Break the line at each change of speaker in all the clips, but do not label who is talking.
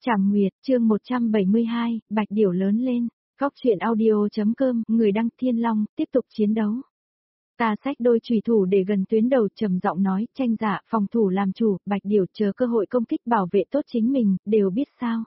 Trảm Nguyệt, chương 172, Bạch Điểu lớn lên. Góc truyện audio.com, người đăng Thiên Long, tiếp tục chiến đấu. Ta xách đôi chùy thủ để gần tuyến đầu, trầm giọng nói, Tranh Dạ, phòng thủ làm chủ, Bạch Điểu chờ cơ hội công kích bảo vệ tốt chính mình, đều biết sao.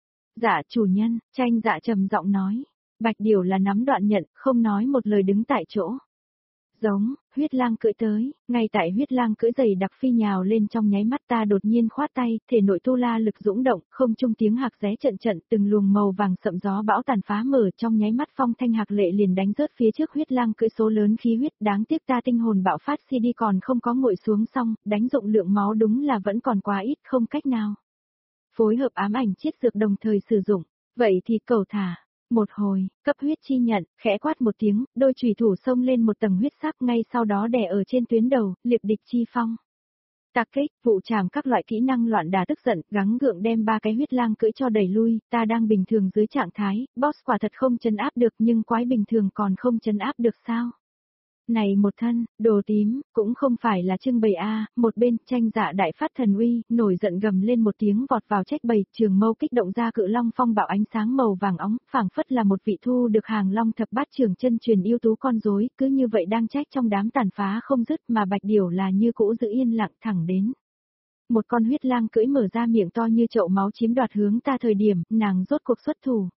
Dạ chủ nhân, Tranh Dạ trầm giọng nói. Bạch Điểu là nắm đoạn nhận, không nói một lời đứng tại chỗ. Giống, huyết lang cưỡi tới, ngay tại huyết lang cưỡi dày đặc phi nhào lên trong nháy mắt ta đột nhiên khoát tay, thể nội tu la lực dũng động, không trung tiếng hạc ré trận trận, từng luồng màu vàng sậm gió bão tàn phá mở trong nháy mắt phong thanh hạc lệ liền đánh rớt phía trước huyết lang cưỡi số lớn khí huyết, đáng tiếc ta tinh hồn bạo phát CD còn không có ngồi xuống xong, đánh dụng lượng máu đúng là vẫn còn quá ít, không cách nào. Phối hợp ám ảnh chiết dược đồng thời sử dụng, vậy thì cầu thả. Một hồi, cấp huyết chi nhận, khẽ quát một tiếng, đôi chùy thủ xông lên một tầng huyết sắc ngay sau đó đè ở trên tuyến đầu, liệp địch chi phong. Tạc kích, vụ trảm các loại kỹ năng loạn đà tức giận, gắng gượng đem ba cái huyết lang cưỡi cho đẩy lui, ta đang bình thường dưới trạng thái, boss quả thật không trấn áp được nhưng quái bình thường còn không trấn áp được sao? Này một thân, đồ tím, cũng không phải là trưng bày a, một bên, Tranh Dạ đại phát thần uy, nổi giận gầm lên một tiếng vọt vào trách bầy, trường mâu kích động ra cự long phong bạo ánh sáng màu vàng óng, phảng phất là một vị thu được hàng long thập bát trường chân truyền yêu tú con rối, cứ như vậy đang trách trong đám tàn phá không dứt mà Bạch Điểu là như cũ giữ yên lặng thẳng đến. Một con huyết lang cưỡi mở ra miệng to như chậu máu chiếm đoạt hướng ta thời điểm, nàng rốt cuộc xuất thủ.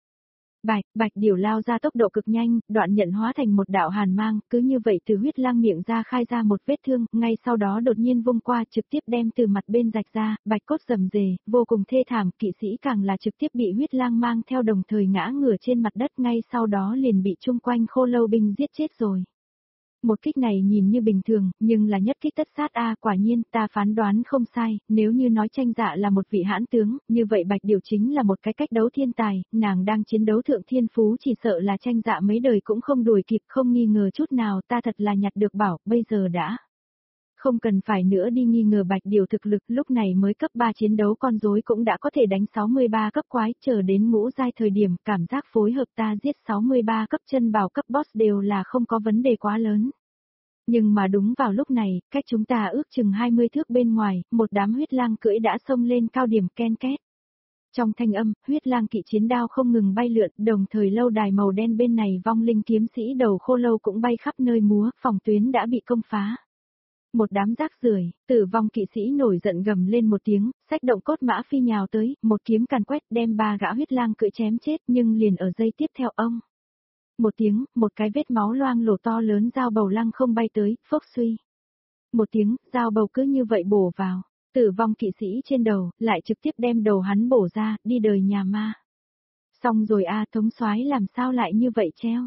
Bạch Điểu lao ra tốc độ cực nhanh, đoạn nhận hóa thành một đạo hàn mang, cứ như vậy từ huyết lang miệng ra khai ra một vết thương, ngay sau đó đột nhiên vung qua trực tiếp đem từ mặt bên rạch ra, bạch cốt rầm rề, vô cùng thê thảm, kỵ sĩ càng là trực tiếp bị huyết lang mang theo đồng thời ngã ngửa trên mặt đất ngay sau đó liền bị chung quanh khô lâu binh giết chết rồi. Một kích này nhìn như bình thường, nhưng là nhất kích tất sát a, quả nhiên ta phán đoán không sai, nếu như nói Tranh Dạ là một vị hãn tướng, như vậy Bạch Điểu chính là một cái cách đấu thiên tài, nàng đang chiến đấu thượng thiên phú chỉ sợ là Tranh Dạ mấy đời cũng không đuổi kịp, không nghi ngờ chút nào, ta thật là nhặt được bảo, bây giờ đã. Không cần phải nữa đi nghi ngờ Bạch Điểu thực lực, lúc này mới cấp 3 chiến đấu con rối cũng đã có thể đánh 63 cấp quái, chờ đến ngũ giai thời điểm, cảm giác phối hợp ta giết 63 cấp chân bảo cấp boss đều là không có vấn đề quá lớn. Nhưng mà đúng vào lúc này, cách chúng ta ước chừng 20 thước bên ngoài, một đám huyết lang cưỡi đã xông lên cao điểm ken két. Trong thanh âm, huyết lang kỵ chiến đao không ngừng bay lượn, đồng thời lâu đài màu đen bên này vong linh kiếm sĩ đầu khô lâu cũng bay khắp nơi múa, phòng tuyến đã bị công phá. Một đám rác rưởi, tử vong kỵ sĩ nổi giận gầm lên một tiếng, xách động cốt mã phi nhào tới, một kiếm càn quét đem ba gã huyết lang cưỡi chém chết nhưng liền ở giây tiếp theo ông. Một tiếng, một cái vết máu loang lổ to lớn dao bầu lăng không bay tới, phốc suy. Một tiếng, dao bầu cứ như vậy bổ vào, tử vong kỵ sĩ trên đầu, lại trực tiếp đem đầu hắn bổ ra, đi đời nhà ma. Xong rồi a, thống soái làm sao lại như vậy treo.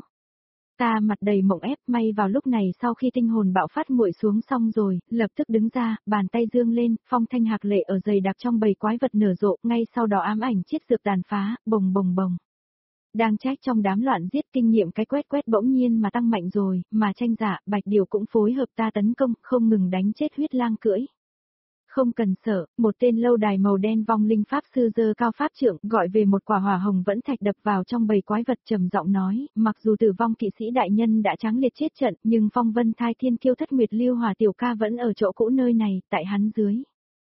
Ta mặt đầy mộng ép, may vào lúc này sau khi tinh hồn bạo phát nguội xuống xong rồi, lập tức đứng ra, bàn tay dương lên, phong thanh hạc lệ ở dày đặc trong bầy quái vật nở rộ, ngay sau đó ám ảnh chiết dược tàn phá, bồng bồng bồng. Đang trách trong đám loạn giết kinh nghiệm cái quét bỗng nhiên mà tăng mạnh rồi, mà Tranh Dạ, Bạch Điểu cũng phối hợp ta tấn công, không ngừng đánh chết huyết lang cưỡi. Không cần sợ, một tên lâu đài màu đen vong linh pháp sư giơ cao pháp trượng, gọi về một quả hỏa hồng vẫn thạch đập vào trong bầy quái vật trầm giọng nói, mặc dù tử vong kỵ sĩ đại nhân đã tráng liệt chết trận, nhưng phong vân thai thiên kiêu thất nguyệt lưu hỏa tiểu ca vẫn ở chỗ cũ nơi này, tại hắn dưới.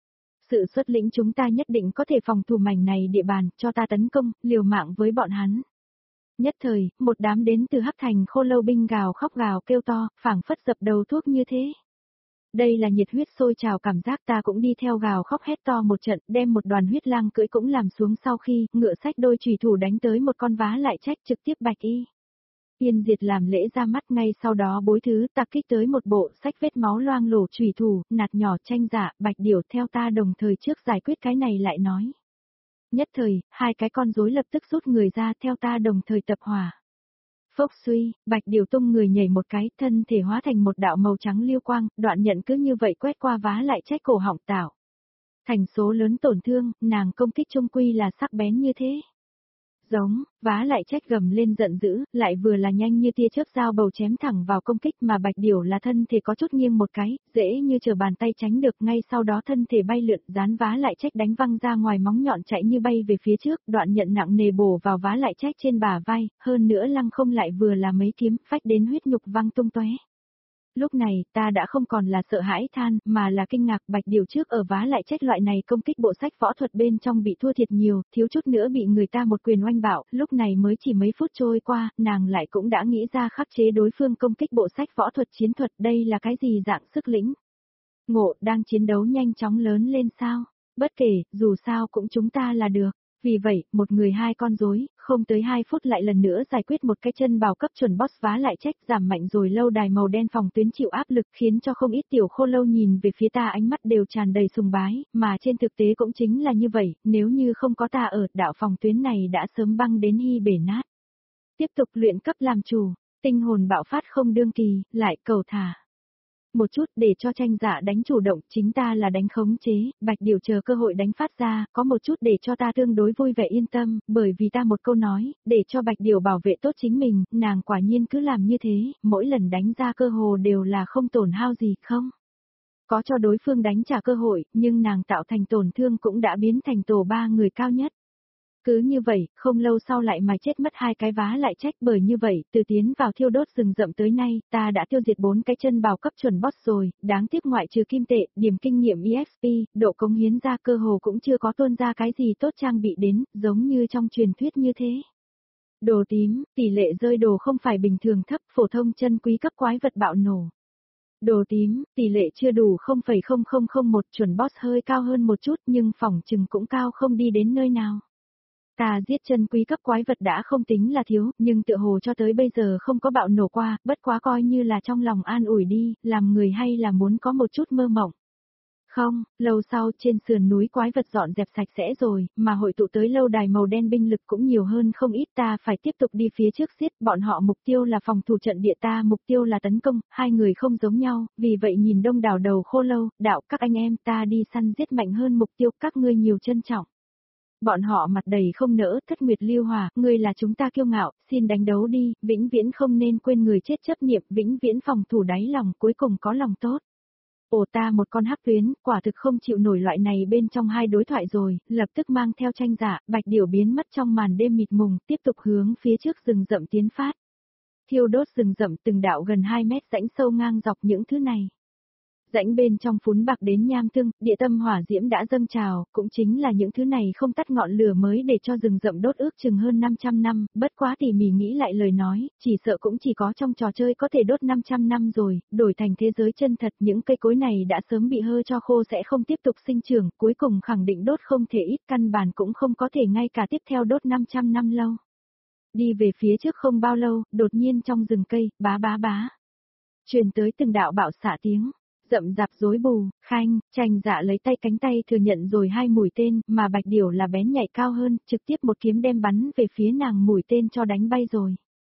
Sự xuất lĩnh chúng ta nhất định có thể phòng thủ mảnh này địa bàn, cho ta tấn công, liều mạng với bọn hắn. Nhất thời, một đám đến từ Hắc Thành khô lâu binh gào khóc gào kêu to, phảng phất dập đầu thuốc như thế. Đây là nhiệt huyết sôi trào cảm giác ta cũng đi theo gào khóc hét to một trận, đem một đoàn huyết lang cưỡi cũng làm xuống sau khi, ngựa sách đôi chùy thủ đánh tới một con vá lại trách trực tiếp Bạch Yên Diệt làm lễ ra mắt ngay sau đó bối thứ tạc kích tới một bộ sách vết máu loang lổ chùy thủ, nạt nhỏ Tranh Dạ, Bạch Điểu theo ta đồng thời trước giải quyết cái này lại nói. Nhất thời, hai cái con rối lập tức rút người ra theo ta đồng thời tập hỏa. Phốc suy, Bạch Điểu tung người nhảy một cái, thân thể hóa thành một đạo màu trắng liêu quang, đoạn nhận cứ như vậy quét qua vá lại trách cổ họng tạo. Thành số lớn tổn thương, nàng công kích trung quy là sắc bén như thế. Giống, vá lại trách gầm lên giận dữ, lại vừa là nhanh như tia chớp dao bầu chém thẳng vào công kích mà Bạch Điểu là thân thể có chút nghiêng một cái, dễ như trở bàn tay tránh được ngay sau đó thân thể bay lượn dán vá lại trách đánh văng ra ngoài móng nhọn chạy như bay về phía trước, đoạn nhận nặng nề bổ vào vá lại trách trên bả vai, hơn nữa lăng không lại vừa là mấy kiếm, phách đến huyết nhục văng tung tóe. Lúc này, ta đã không còn là sợ hãi than, mà là kinh ngạc. Bạch Điều trước ở vá lại trách loại này công kích bộ sách võ thuật bên trong bị thua thiệt nhiều, thiếu chút nữa bị người ta một quyền oanh bạo, lúc này mới chỉ mấy phút trôi qua, nàng lại cũng đã nghĩ ra khắc chế đối phương công kích bộ sách võ thuật chiến thuật, đây là cái gì dạng sức lĩnh. Ngộ, đang chiến đấu nhanh chóng lớn lên sao? Bất kể, dù sao cũng chúng ta là được. Vì vậy, một người hai con rối, không tới 2 phút lại lần nữa giải quyết một cái chân bào cấp chuẩn boss vá lại trách giảm mạnh rồi lâu đài màu đen phòng tuyến chịu áp lực khiến cho không ít tiểu khô lâu nhìn về phía ta ánh mắt đều tràn đầy sùng bái, mà trên thực tế cũng chính là như vậy, nếu như không có ta ở, đạo phòng tuyến này đã sớm băng đến hy bể nát. Tiếp tục luyện cấp làm chủ, tinh hồn bạo phát không đương kỳ, lại cầu thả. Một chút để cho tranh giả đánh chủ động, chính ta là đánh khống chế, Bạch Điều chờ cơ hội đánh phát ra, có một chút để cho ta tương đối vui vẻ yên tâm, bởi vì ta một câu nói, để cho Bạch Điều bảo vệ tốt chính mình, nàng quả nhiên cứ làm như thế, mỗi lần đánh ra cơ hồ đều là không tổn hao gì không. Có cho đối phương đánh trả cơ hội, nhưng nàng tạo thành tổn thương cũng đã biến thành tổ 3 người cao nhất. Cứ như vậy, không lâu sau lại mà chết mất 2 cái vá lại trách bởi như vậy, từ tiến vào thiêu đốt rừng rậm tới nay, ta đã tiêu diệt 4 cái chân bào cấp chuẩn boss rồi, đáng tiếc ngoại trừ kim tệ, điểm kinh nghiệm EXP, độ cống hiến ra cơ hồ cũng chưa có tuôn ra cái gì tốt trang bị đến, giống như trong truyền thuyết như thế. Đồ tím, tỷ lệ rơi đồ không phải bình thường thấp, phổ thông chân quý cấp quái vật bạo nổ. Đồ tím, tỷ lệ chưa đủ 0,0001 chuẩn boss hơi cao hơn một chút nhưng phỏng chừng cũng cao không đi đến nơi nào. Ta giết chân quý cấp quái vật đã không tính là thiếu, nhưng tựa hồ cho tới bây giờ không có bạo nổ qua, bất quá coi như là trong lòng an ủi đi, làm người hay là muốn có một chút mơ mộng. Không, lâu sau trên sườn núi quái vật dọn dẹp sạch sẽ rồi, mà hội tụ tới lâu đài màu đen binh lực cũng nhiều hơn không ít, ta phải tiếp tục đi phía trước giết, bọn họ mục tiêu là phòng thủ trận địa, ta mục tiêu là tấn công, hai người không giống nhau, vì vậy nhìn đông đảo đầu khô lâu, đạo các anh em ta đi săn giết mạnh hơn mục tiêu, các ngươi nhiều trân trọng. Bọn họ mặt đầy không nỡ, Thất Nguyệt Lưu Hòa, ngươi là chúng ta kiêu ngạo, xin đánh đấu đi, vĩnh viễn không nên quên người chết chấp niệm, vĩnh viễn phòng thủ đáy lòng, cuối cùng có lòng tốt. Ồ, ta một con hắc tuyến, quả thực không chịu nổi loại này bên trong hai đối thoại rồi, lập tức mang theo tranh giả, Bạch Điểu biến mất trong màn đêm mịt mùng, tiếp tục hướng phía trước rừng rậm tiến phát. Thiêu đốt rừng rậm từng đạo gần 2 mét rãnh sâu ngang dọc những thứ này. Rãnh bên trong phún bạc đến nham tương, địa tâm hỏa diễm đã dâng trào, cũng chính là những thứ này không tắt ngọn lửa mới để cho rừng rậm đốt ước chừng hơn 500 năm, bất quá tỉ mỉ nghĩ lại lời nói, chỉ sợ cũng chỉ có trong trò chơi có thể đốt 500 năm rồi, đổi thành thế giới chân thật những cây cối này đã sớm bị hơ cho khô sẽ không tiếp tục sinh trưởng, cuối cùng khẳng định đốt không thể ít căn bản cũng không có thể ngay cả tiếp theo đốt 500 năm lâu. Đi về phía trước không bao lâu, đột nhiên trong rừng cây, bá bá bá. Truyền tới từng đạo bạo xạ tiếng. Rậm rạp rối bù, Khanh, Tranh Dạ lấy tay cánh tay thừa nhận rồi 2 mũi tên, mà Bạch Điểu là bén nhạy cao hơn, trực tiếp một kiếm đem bắn về phía nàng mũi tên cho đánh bay rồi.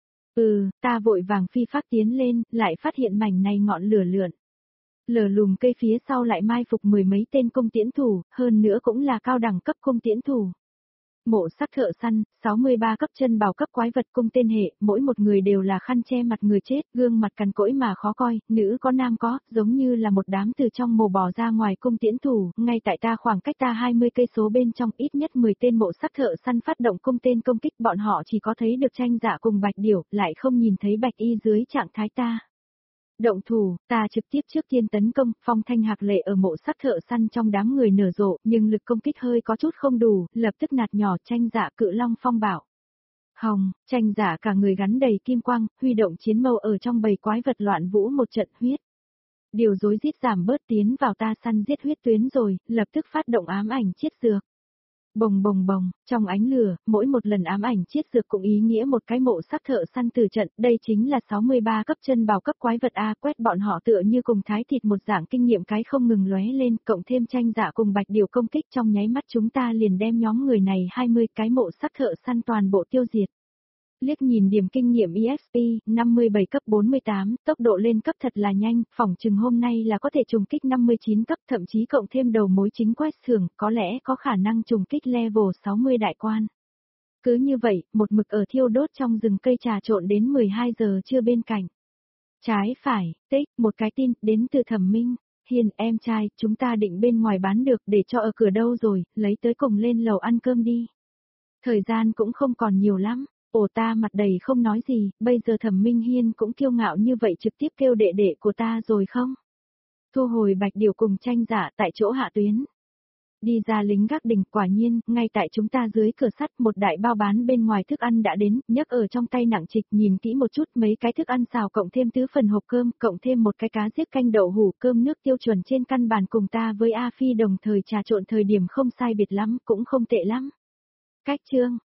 Ta vội vàng phi phát tiến lên, lại phát hiện mảnh này ngọn lửa lượn. Lở lùm cây phía sau lại mai phục 10 mấy tên cung tiễn thủ, hơn nữa cũng là cao đẳng cấp cung tiễn thủ. Mộ sắc thợ săn, 63 cấp chân bào cấp quái vật cung tên hệ, mỗi một người đều là khăn che mặt người chết, gương mặt cằn cỗi mà khó coi, nữ có nam có, giống như là một đám từ trong mồ bò ra ngoài cung tiễn thủ, ngay tại ta khoảng cách ta 20 cây số bên trong ít nhất 10 tên mộ sắc thợ săn phát động cung tên công kích, bọn họ chỉ có thấy được Tranh Dạ cùng Bạch Điểu, lại không nhìn thấy Bạch Y dưới trạng thái ta. Động thủ, ta trực tiếp trước tiên tấn công, phong thanh hạc lệ ở mộ sắc thợ săn trong đám người nở rộ, nhưng lực công kích hơi có chút không đủ, lập tức nạt nhỏ Tranh Dạ cự long phong bảo. Hồng, Tranh Dạ cả người gắn đầy kim quang, huy động chiến mâu ở trong bầy quái vật loạn vũ một trận huyết. Điều rối rít giảm bớt tiến vào ta săn giết huyết tuyến rồi, lập tức phát động ám ảnh chiết dược. Bồng bồng bồng, trong ánh lửa, mỗi một lần ám ảnh chiết dược cũng ý nghĩa một cái mộ sắc thợ săn từ trận, đây chính là 63 cấp chân bào cấp quái vật A, quét bọn họ tựa như cùng thái thịt một dạng kinh nghiệm cái không ngừng lóe lên, cộng thêm Tranh Dạ cùng Bạch Điểu công kích trong nháy mắt chúng ta liền đem nhóm người này 20 cái mộ sắc thợ săn toàn bộ tiêu diệt. Liếc nhìn điểm kinh nghiệm EXP, 57 cấp 48, tốc độ lên cấp thật là nhanh, phỏng chừng hôm nay là có thể trùng kích 59 cấp, thậm chí cộng thêm đầu mối chính quét xưởng, có lẽ có khả năng trùng kích level 60 đại quan. Cứ như vậy, một mực ở thiêu đốt trong rừng cây trà trộn đến 12 giờ trưa bên cạnh. Trái phải, tích, một cái tin, đến từ Thẩm Minh. Hiền, em trai, chúng ta định bên ngoài bán được để cho ở cửa đâu rồi, lấy tới cùng lên lầu ăn cơm đi. Thời gian cũng không còn nhiều lắm. Ồ ta mặt đầy không nói gì, bây giờ Thẩm Minh Hiên cũng kiêu ngạo như vậy trực tiếp kêu đệ đệ của ta rồi không? Thu hồi Bạch Điều cùng Tranh Giả tại chỗ hạ tuyến. Đi ra lính gác đỉnh, quả nhiên, ngay tại chúng ta dưới cửa sắt một đại bao bán bên ngoài thức ăn đã đến, nhấc ở trong tay nặng trịch, nhìn kỹ một chút mấy cái thức ăn xào cộng thêm tứ phần hộp cơm, cộng thêm một cái cá diếp canh đậu hủ, cơm nước tiêu chuẩn trên căn bàn cùng ta với A Phi đồng thời trà trộn thời điểm không sai biệt lắm, cũng không tệ lắm. Cách chương